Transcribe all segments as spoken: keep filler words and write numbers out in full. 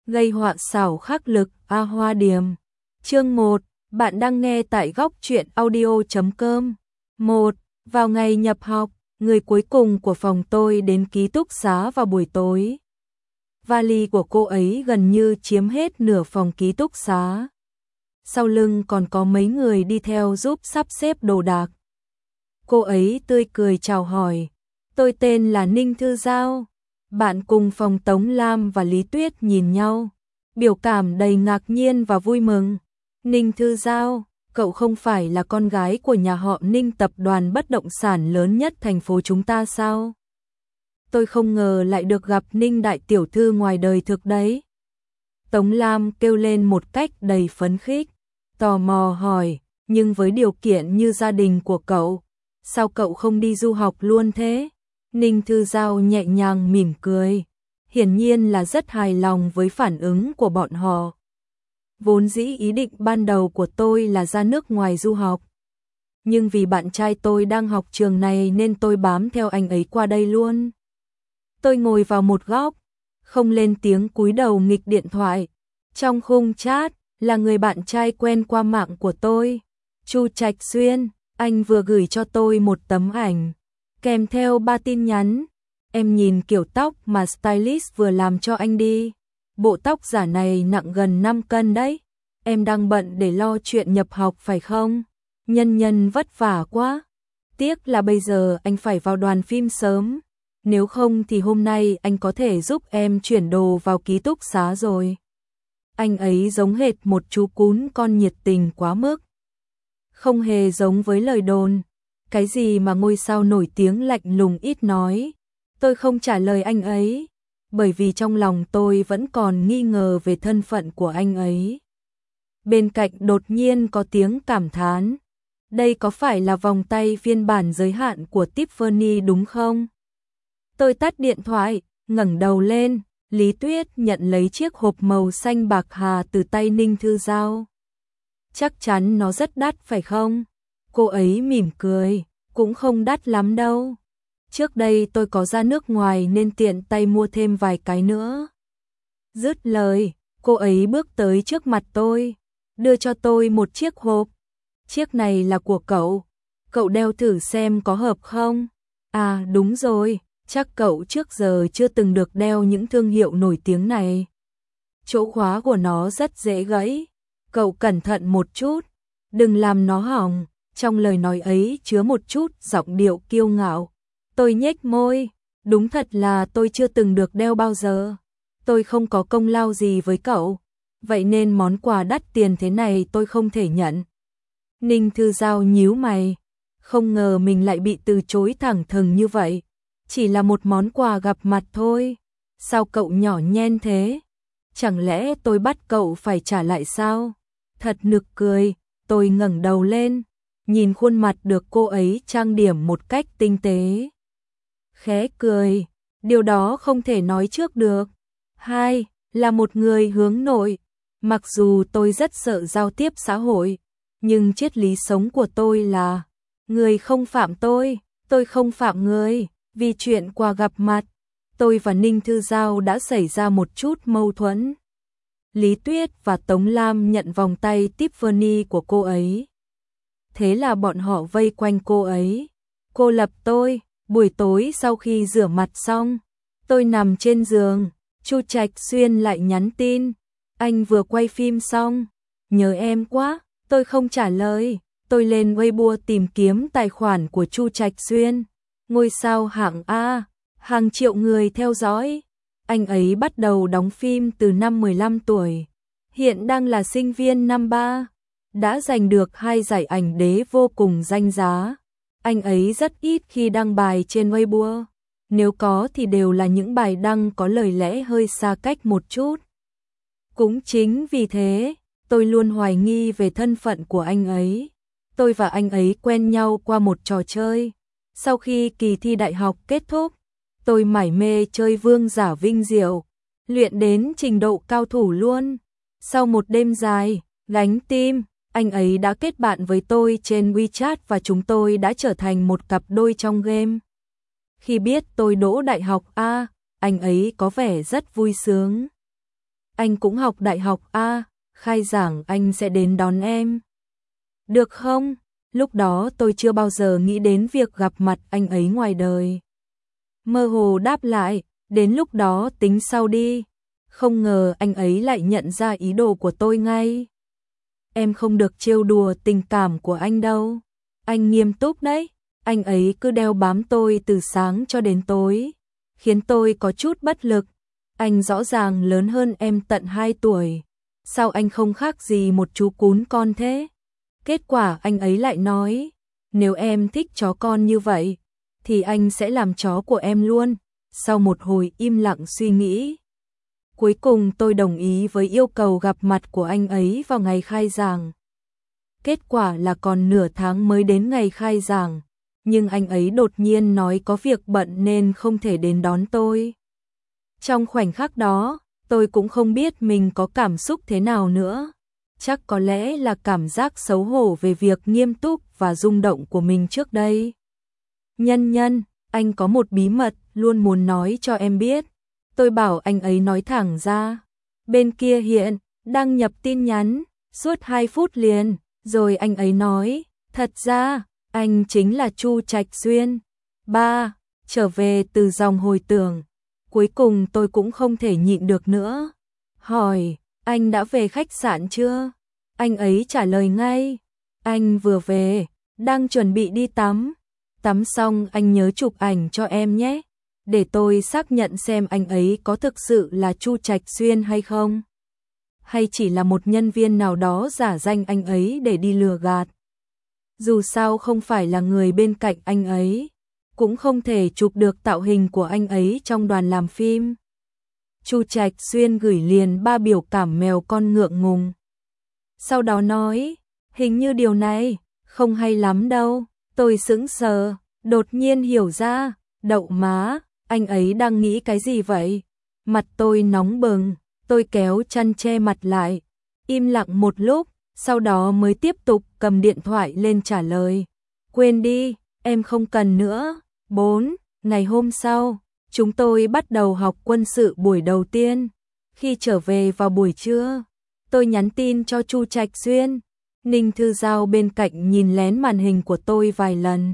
gây họa xảo khắc lực, A Hoa Điềm. Chương một, bạn đang nghe tại góc truyện audio chấm com. một. Vào ngày nhập học, người cuối cùng của phòng tôi đến ký túc xá vào buổi tối. Vali của cô ấy gần như chiếm hết nửa phòng ký túc xá. Sau lưng còn có mấy người đi theo giúp sắp xếp đồ đạc. Cô ấy tươi cười chào hỏi. Tôi tên là Ninh Thư Giao. Bạn cùng phòng Tống Lam và Lý Tuyết nhìn nhau, biểu cảm đầy ngạc nhiên và vui mừng. Ninh Thư Giao, cậu không phải là con gái của nhà họ Ninh, tập đoàn bất động sản lớn nhất thành phố chúng ta sao? Tôi không ngờ lại được gặp Ninh đại tiểu thư ngoài đời thực đấy. Tống Lam kêu lên một cách đầy phấn khích, tò mò hỏi, nhưng với điều kiện như gia đình của cậu, sao cậu không đi du học luôn thế? Ninh Thư Giao nhẹ nhàng mỉm cười, hiển nhiên là rất hài lòng với phản ứng của bọn họ. Vốn dĩ ý định ban đầu của tôi là ra nước ngoài du học, nhưng vì bạn trai tôi đang học trường này nên tôi bám theo anh ấy qua đây luôn. Tôi ngồi vào một góc, không lên tiếng, cúi đầu nghịch điện thoại. Trong khung chat là người bạn trai quen qua mạng của tôi, Chu Trạch Xuyên. Anh vừa gửi cho tôi một tấm ảnh kèm theo ba tin nhắn. Em nhìn kiểu tóc mà stylist vừa làm cho anh đi. Bộ tóc giả này nặng gần năm cân đấy. Em đang bận để lo chuyện nhập học phải không? Nhân nhân vất vả quá. Tiếc là bây giờ anh phải vào đoàn phim sớm. Nếu không thì hôm nay anh có thể giúp em chuyển đồ vào ký túc xá rồi. Anh ấy giống hệt một chú cún con nhiệt tình quá mức. Không hề giống với lời đồn. Cái gì mà ngôi sao nổi tiếng lạnh lùng ít nói. Tôi không trả lời anh ấy, bởi vì trong lòng tôi vẫn còn nghi ngờ về thân phận của anh ấy. Bên cạnh đột nhiên có tiếng cảm thán. Đây có phải là vòng tay phiên bản giới hạn của Tiffany đúng không? Tôi tắt điện thoại, ngẩng đầu lên. Lý Tuyết nhận lấy chiếc hộp màu xanh bạc hà từ tay Ninh Thư Giao. Chắc chắn nó rất đắt phải không? Cô ấy mỉm cười, cũng không đắt lắm đâu. Trước đây tôi có ra nước ngoài nên tiện tay mua thêm vài cái nữa. Dứt lời, cô ấy bước tới trước mặt tôi, đưa cho tôi một chiếc hộp. Chiếc này là của cậu, cậu đeo thử xem có hợp không? À đúng rồi, chắc cậu trước giờ chưa từng được đeo những thương hiệu nổi tiếng này. Chỗ khóa của nó rất dễ gãy, cậu cẩn thận một chút, đừng làm nó hỏng. Trong lời nói ấy chứa một chút giọng điệu kiêu ngạo. Tôi nhếch môi, đúng thật là tôi chưa từng được đeo bao giờ. Tôi không có công lao gì với cậu, vậy nên món quà đắt tiền thế này tôi không thể nhận. Ninh Thư Giao nhíu mày, không ngờ mình lại bị từ chối thẳng thừng như vậy. Chỉ là một món quà gặp mặt thôi, sao cậu nhỏ nhen thế? Chẳng lẽ tôi bắt cậu phải trả lại sao? Thật nực cười. Tôi ngẩng đầu lên, nhìn khuôn mặt được cô ấy trang điểm một cách tinh tế. Khẽ cười, điều đó không thể nói trước được. Hai, là một người hướng nội. Mặc dù tôi rất sợ giao tiếp xã hội, nhưng triết lý sống của tôi là người không phạm tôi, tôi không phạm người. Vì chuyện qua gặp mặt, tôi và Ninh Thư Giao đã xảy ra một chút mâu thuẫn. Lý Tuyết và Tống Lam nhận vòng tay Tiffany của cô ấy. Thế là bọn họ vây quanh cô ấy. Cô lập tôi. Buổi tối sau khi rửa mặt xong, tôi nằm trên giường, Chu Trạch Xuyên lại nhắn tin. Anh vừa quay phim xong, nhớ em quá. Tôi không trả lời. Tôi lên Weibo tìm kiếm tài khoản của Chu Trạch Xuyên. Ngôi sao hạng A, hàng triệu người theo dõi. Anh ấy bắt đầu đóng phim từ năm mười lăm tuổi, hiện đang là sinh viên năm ba, đã giành được hai giải ảnh đế vô cùng danh giá. Anh ấy rất ít khi đăng bài trên Weibo, nếu có thì đều là những bài đăng có lời lẽ hơi xa cách một chút. Cũng chính vì thế, tôi luôn hoài nghi về thân phận của anh ấy. Tôi và anh ấy quen nhau qua một trò chơi. Sau khi kỳ thi đại học kết thúc, tôi mải mê chơi vương giả vinh diệu, luyện đến trình độ cao thủ luôn. Sau một đêm dài, gánh tim, anh ấy đã kết bạn với tôi trên WeChat và chúng tôi đã trở thành một cặp đôi trong game. Khi biết tôi đỗ đại học A, anh ấy có vẻ rất vui sướng. anh cũng học đại học a, khai giảng anh sẽ đến đón em. Được không? Lúc đó tôi chưa bao giờ nghĩ đến việc gặp mặt anh ấy ngoài đời. Mơ hồ đáp lại, đến lúc đó tính sau đi. Không ngờ anh ấy lại nhận ra ý đồ của tôi ngay. Em không được trêu đùa tình cảm của anh đâu. Anh nghiêm túc đấy. Anh ấy cứ đeo bám tôi từ sáng cho đến tối, khiến tôi có chút bất lực. Anh rõ ràng lớn hơn em tận hai tuổi. Sao anh không khác gì một chú cún con thế? Kết quả anh ấy lại nói, nếu em thích chó con như vậy, thì anh sẽ làm chó của em luôn. Sau một hồi im lặng suy nghĩ, cuối cùng tôi đồng ý với yêu cầu gặp mặt của anh ấy vào ngày khai giảng. Kết quả là còn nửa tháng mới đến ngày khai giảng, nhưng anh ấy đột nhiên nói có việc bận nên không thể đến đón tôi. Trong khoảnh khắc đó, tôi cũng không biết mình có cảm xúc thế nào nữa. Chắc có lẽ là cảm giác xấu hổ về việc nghiêm túc và rung động của mình trước đây. Nhân Nhân, anh có một bí mật luôn muốn nói cho em biết. Tôi bảo anh ấy nói thẳng ra. Bên kia hiện, đăng nhập tin nhắn, suốt hai phút liền, rồi anh ấy nói, thật ra, anh chính là Chu Trạch Xuyên. Ba, trở về từ dòng hồi tưởng. Cuối cùng tôi cũng không thể nhịn được nữa. Hỏi, anh đã về khách sạn chưa? Anh ấy trả lời ngay, anh vừa về, đang chuẩn bị đi tắm. Tắm xong anh nhớ chụp ảnh cho em nhé, để tôi xác nhận xem anh ấy có thực sự là Chu Trạch Xuyên hay không. Hay chỉ là một nhân viên nào đó giả danh anh ấy để đi lừa gạt. Dù sao không phải là người bên cạnh anh ấy, cũng không thể chụp được tạo hình của anh ấy trong đoàn làm phim. Chu Trạch Xuyên gửi liền ba biểu cảm mèo con ngượng ngùng. Sau đó nói, hình như điều này không hay lắm đâu. Tôi sững sờ, đột nhiên hiểu ra, đậu má, anh ấy đang nghĩ cái gì vậy? Mặt tôi nóng bừng, tôi kéo chăn che mặt lại, im lặng một lúc, sau đó mới tiếp tục cầm điện thoại lên trả lời. Quên đi, em không cần nữa. Bốn, ngày hôm sau, chúng tôi bắt đầu học quân sự buổi đầu tiên. Khi trở về vào buổi trưa, tôi nhắn tin cho Chu Trạch Xuyên. Ninh Thư Giao bên cạnh nhìn lén màn hình của tôi vài lần.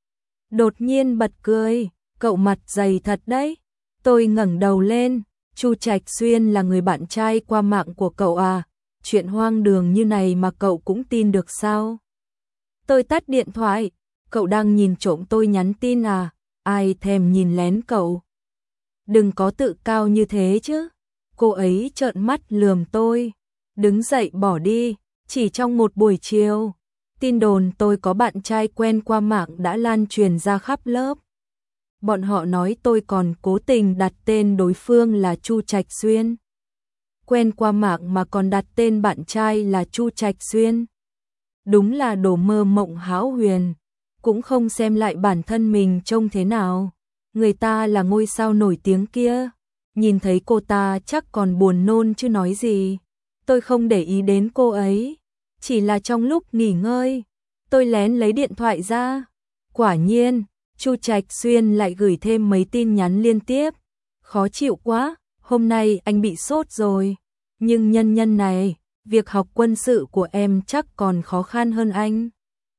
Đột nhiên bật cười, cậu mặt dày thật đấy. Tôi ngẩng đầu lên, Chu Trạch Xuyên là người bạn trai qua mạng của cậu à? Chuyện hoang đường như này mà cậu cũng tin được sao? Tôi tắt điện thoại, cậu đang nhìn trộm tôi nhắn tin à? Ai thèm nhìn lén cậu? Đừng có tự cao như thế chứ. Cô ấy trợn mắt lườm tôi, đứng dậy bỏ đi. Chỉ trong một buổi chiều, tin đồn tôi có bạn trai quen qua mạng đã lan truyền ra khắp lớp. Bọn họ nói tôi còn cố tình đặt tên đối phương là Chu Trạch Xuyên. Quen qua mạng mà còn đặt tên bạn trai là Chu Trạch Xuyên. Đúng là đồ mơ mộng hão huyền, cũng không xem lại bản thân mình trông thế nào. Người ta là ngôi sao nổi tiếng kia, nhìn thấy cô ta chắc còn buồn nôn chứ nói gì. Tôi không để ý đến cô ấy, chỉ là trong lúc nghỉ ngơi, tôi lén lấy điện thoại ra. Quả nhiên, Chu Trạch Xuyên lại gửi thêm mấy tin nhắn liên tiếp. Khó chịu quá, hôm nay anh bị sốt rồi. Nhưng Nhân Nhân này, việc học quân sự của em chắc còn khó khăn hơn anh.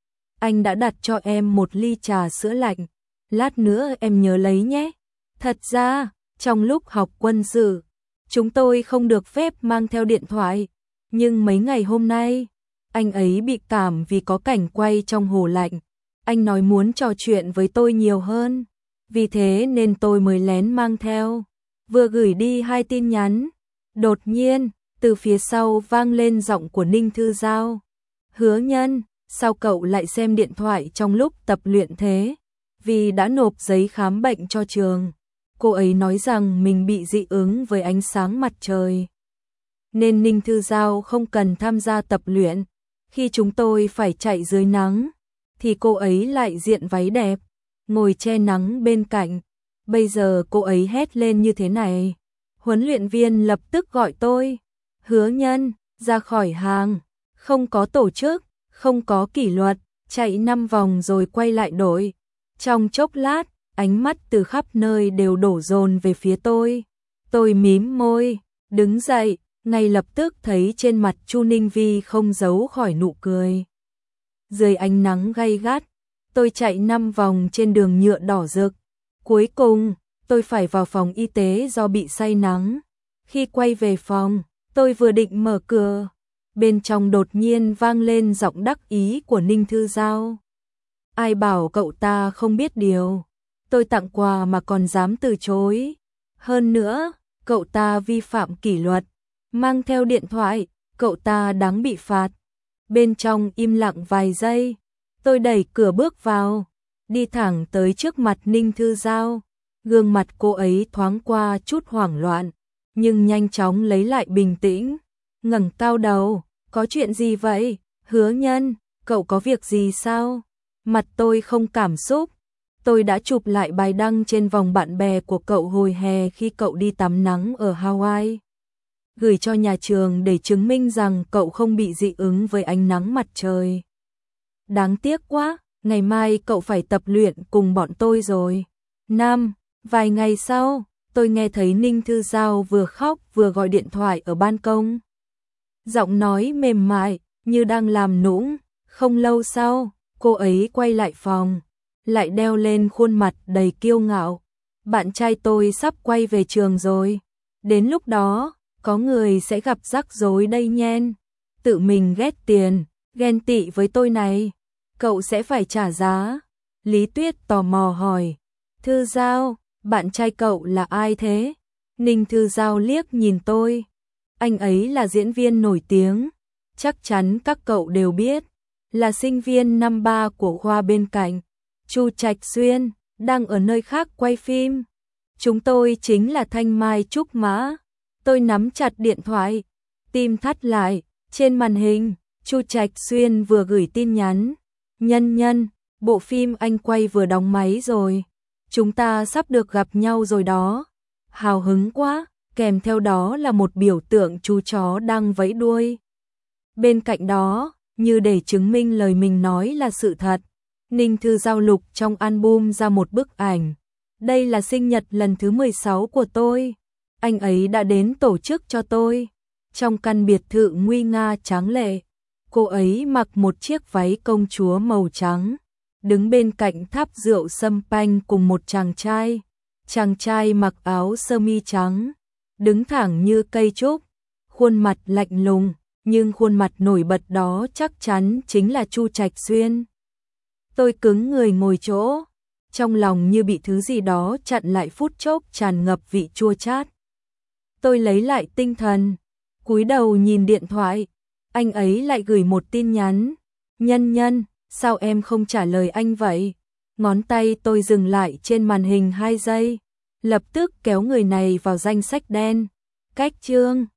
Anh đã đặt cho em một ly trà sữa lạnh, lát nữa em nhớ lấy nhé. Thật ra, trong lúc học quân sự, chúng tôi không được phép mang theo điện thoại, nhưng mấy ngày hôm nay, anh ấy bị cảm vì có cảnh quay trong hồ lạnh. Anh nói muốn trò chuyện với tôi nhiều hơn, vì thế nên tôi mới lén mang theo. Vừa gửi đi hai tin nhắn, đột nhiên, từ phía sau vang lên giọng của Ninh Thư Giao. Hứa Nhân, sao cậu lại xem điện thoại trong lúc tập luyện thế? Vì đã nộp giấy khám bệnh cho trường. Cô ấy nói rằng mình bị dị ứng với ánh sáng mặt trời, nên Ninh Thư Giao không cần tham gia tập luyện. Khi chúng tôi phải chạy dưới nắng, thì cô ấy lại diện váy đẹp, ngồi che nắng bên cạnh. Bây giờ cô ấy hét lên như thế này. Huấn luyện viên lập tức gọi tôi. Hứa Nhân, ra khỏi hàng, không có tổ chức, không có kỷ luật, chạy năm vòng rồi quay lại đội. Trong chốc lát, ánh mắt từ khắp nơi đều đổ dồn về phía tôi. Tôi mím môi, đứng dậy, ngay lập tức thấy trên mặt Chu Ninh Vi không giấu khỏi nụ cười. Dưới ánh nắng gay gắt, tôi chạy năm vòng trên đường nhựa đỏ rực. Cuối cùng, tôi phải vào phòng y tế do bị say nắng. Khi quay về phòng, tôi vừa định mở cửa, bên trong đột nhiên vang lên giọng đắc ý của Ninh Thư Giao. Ai bảo cậu ta không biết điều, tôi tặng quà mà còn dám từ chối. Hơn nữa, cậu ta vi phạm kỷ luật, mang theo điện thoại, cậu ta đáng bị phạt. Bên trong im lặng vài giây, tôi đẩy cửa bước vào, đi thẳng tới trước mặt Ninh Thư Giao. Gương mặt cô ấy thoáng qua chút hoảng loạn, nhưng nhanh chóng lấy lại bình tĩnh, ngẩng cao đầu, có chuyện gì vậy? Hứa Nhân, cậu có việc gì sao? Mặt tôi không cảm xúc, tôi đã chụp lại bài đăng trên vòng bạn bè của cậu hồi hè khi cậu đi tắm nắng ở Hawaii. Gửi cho nhà trường để chứng minh rằng cậu không bị dị ứng với ánh nắng mặt trời. Đáng tiếc quá, ngày mai cậu phải tập luyện cùng bọn tôi rồi. Năm, vài ngày sau, tôi nghe thấy Ninh Thư Giao vừa khóc vừa gọi điện thoại ở ban công. Giọng nói mềm mại, như đang làm nũng. Không lâu sau, cô ấy quay lại phòng, lại đeo lên khuôn mặt đầy kiêu ngạo. Bạn trai tôi sắp quay về trường rồi. Đến lúc đó, có người sẽ gặp rắc rối đây nhen. Tự mình ghét tiền, ghen tị với tôi này. Cậu sẽ phải trả giá. Lý Tuyết tò mò hỏi. Thư Giao, bạn trai cậu là ai thế? Ninh Thư Giao liếc nhìn tôi. Anh ấy là diễn viên nổi tiếng. Chắc chắn các cậu đều biết. Là sinh viên năm ba của khoa bên cạnh. Chu Trạch Xuyên, đang ở nơi khác quay phim. Chúng tôi chính là Thanh Mai Trúc Mã. Tôi nắm chặt điện thoại, tim thắt lại. Trên màn hình, Chu Trạch Xuyên vừa gửi tin nhắn. Nhân Nhân, bộ phim anh quay vừa đóng máy rồi. Chúng ta sắp được gặp nhau rồi đó. Hào hứng quá, kèm theo đó là một biểu tượng chú chó đang vẫy đuôi. Bên cạnh đó, như để chứng minh lời mình nói là sự thật, Ninh Thư Giao lục trong album ra một bức ảnh. Đây là sinh nhật lần thứ mười sáu của tôi. Anh ấy đã đến tổ chức cho tôi. Trong căn biệt thự nguy nga tráng lệ, cô ấy mặc một chiếc váy công chúa màu trắng, đứng bên cạnh tháp rượu sâm panh cùng một chàng trai. Chàng trai mặc áo sơ mi trắng, đứng thẳng như cây trúc, khuôn mặt lạnh lùng, nhưng khuôn mặt nổi bật đó chắc chắn chính là Chu Trạch Xuyên. Tôi cứng người ngồi chỗ, trong lòng như bị thứ gì đó chặn lại, phút chốc tràn ngập vị chua chát. Tôi lấy lại tinh thần, cúi đầu nhìn điện thoại, anh ấy lại gửi một tin nhắn. Nhân Nhân, sao em không trả lời anh vậy? Ngón tay tôi dừng lại trên màn hình hai giây, lập tức kéo người này vào danh sách đen. Cách chương